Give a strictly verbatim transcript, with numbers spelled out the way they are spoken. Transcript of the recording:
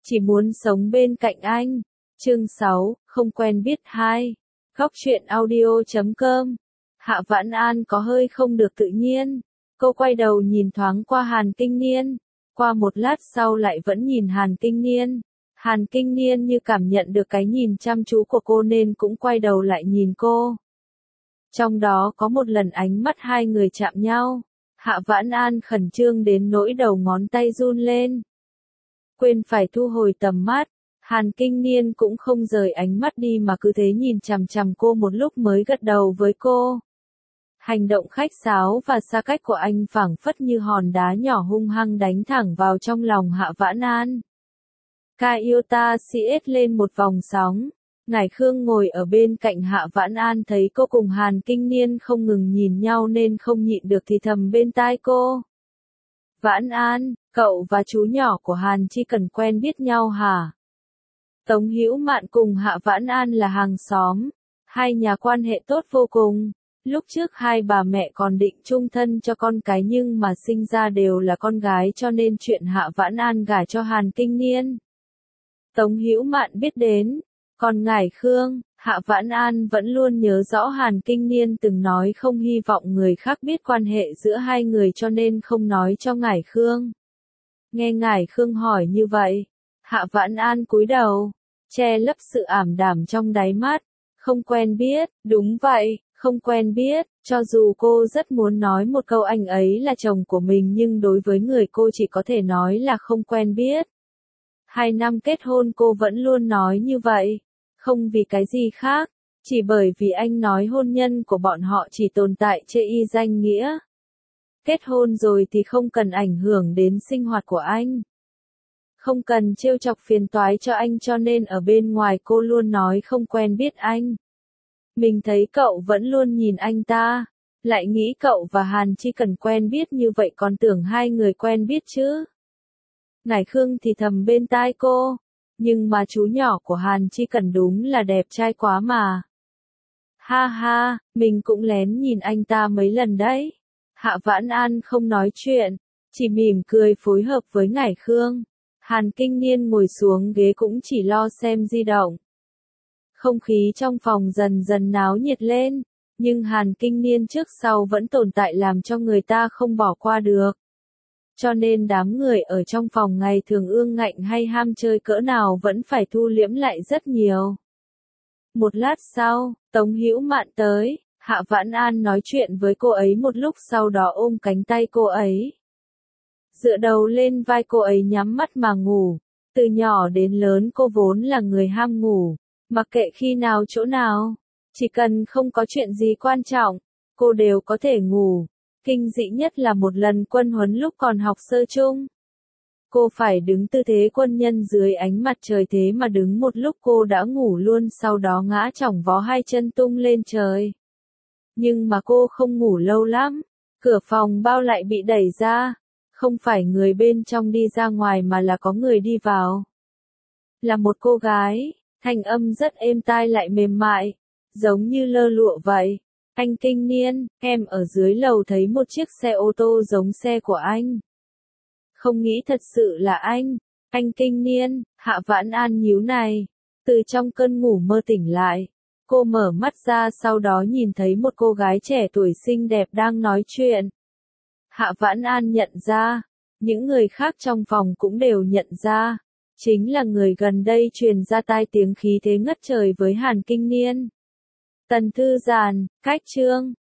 Chỉ muốn sống bên cạnh anh. Chương sáu, không quen biết hai. Góc truyện audio chấm com. Hạ Vãn An có hơi không được tự nhiên. Cô quay đầu nhìn thoáng qua Hàn Kinh Niên. Qua một lát sau lại vẫn nhìn Hàn Kinh Niên. Hàn Kinh Niên như cảm nhận được cái nhìn chăm chú của cô nên cũng quay đầu lại nhìn cô. Trong đó có một lần ánh mắt hai người chạm nhau. Hạ Vãn An khẩn trương đến nỗi đầu ngón tay run lên. Quên phải thu hồi tầm mắt. Hàn Kinh Niên cũng không rời ánh mắt đi mà cứ thế nhìn chằm chằm cô một lúc mới gật đầu với cô. Hành động khách sáo và xa cách của anh phảng phất như hòn đá nhỏ hung hăng đánh thẳng vào trong lòng Hạ Vãn An. Kaiota xiết lên một vòng sóng. Ngải Khương ngồi ở bên cạnh Hạ Vãn An thấy cô cùng Hàn Kinh Niên không ngừng nhìn nhau nên không nhịn được thì thầm bên tai cô. Vãn An, cậu và chú nhỏ của Hàn Chi Cần quen biết nhau hả? Tống Hữu Mạn cùng Hạ Vãn An là hàng xóm. Hai nhà quan hệ tốt vô cùng. Lúc trước hai bà mẹ còn định chung thân cho con cái nhưng mà sinh ra đều là con gái cho nên chuyện Hạ Vãn An gả cho Hàn Kinh Niên. Tống Hữu Mạn biết đến. Còn Ngải Khương, Hạ Vãn An vẫn luôn nhớ rõ Hàn Kinh Niên từng nói không hy vọng người khác biết quan hệ giữa hai người cho nên không nói cho Ngải Khương. Nghe Ngải Khương hỏi như vậy, Hạ Vãn An cúi đầu, che lấp sự ảm đạm trong đáy mắt. Không quen biết, đúng vậy, không quen biết, cho dù cô rất muốn nói một câu anh ấy là chồng của mình nhưng đối với người cô chỉ có thể nói là không quen biết. Hai năm kết hôn cô vẫn luôn nói như vậy, không vì cái gì khác, chỉ bởi vì anh nói hôn nhân của bọn họ chỉ tồn tại chê y danh nghĩa. Kết hôn rồi thì không cần ảnh hưởng đến sinh hoạt của anh. Không cần trêu chọc phiền toái cho anh cho nên ở bên ngoài cô luôn nói không quen biết anh. Mình thấy cậu vẫn luôn nhìn anh ta, lại nghĩ cậu và Hàn Chi Cần quen biết như vậy còn tưởng hai người quen biết chứ. Ngải Khương thì thầm bên tai cô, nhưng mà chú nhỏ của Hàn Chi Cần đúng là đẹp trai quá mà. Ha ha, mình cũng lén nhìn anh ta mấy lần đấy. Hạ Vãn An không nói chuyện, chỉ mỉm cười phối hợp với Ngải Khương. Hàn Kinh Niên ngồi xuống ghế cũng chỉ lo xem di động. Không khí trong phòng dần dần náo nhiệt lên, nhưng Hàn Kinh Niên trước sau vẫn tồn tại làm cho người ta không bỏ qua được. Cho nên đám người ở trong phòng ngày thường ương ngạnh hay ham chơi cỡ nào vẫn phải thu liễm lại rất nhiều. Một lát sau, Tống Hữu Mạn tới, Hạ Vãn An nói chuyện với cô ấy một lúc sau đó ôm cánh tay cô ấy. Dựa đầu lên vai cô ấy nhắm mắt mà ngủ. Từ nhỏ đến lớn cô vốn là người ham ngủ, mặc kệ khi nào chỗ nào, chỉ cần không có chuyện gì quan trọng, cô đều có thể ngủ. Kinh dị nhất là một lần quân huấn lúc còn học sơ chung. Cô phải đứng tư thế quân nhân dưới ánh mặt trời thế mà đứng một lúc cô đã ngủ luôn sau đó ngã chỏng vó hai chân tung lên trời. Nhưng mà cô không ngủ lâu lắm, cửa phòng bao lại bị đẩy ra. Không phải người bên trong đi ra ngoài mà là có người đi vào. Là một cô gái, thanh âm rất êm tai lại mềm mại, giống như lơ lụa vậy. Anh Kinh Niên, em ở dưới lầu thấy một chiếc xe ô tô giống xe của anh. Không nghĩ thật sự là anh. Anh Kinh Niên, Hạ Vãn An nhíu này. Từ trong cơn ngủ mơ tỉnh lại. Cô mở mắt ra sau đó nhìn thấy một cô gái trẻ tuổi xinh đẹp đang nói chuyện. Hạ Vãn An nhận ra, những người khác trong phòng cũng đều nhận ra, chính là người gần đây truyền ra tai tiếng khí thế ngất trời với Hàn Kinh Niên. Tần Thư Giàn, cách chương.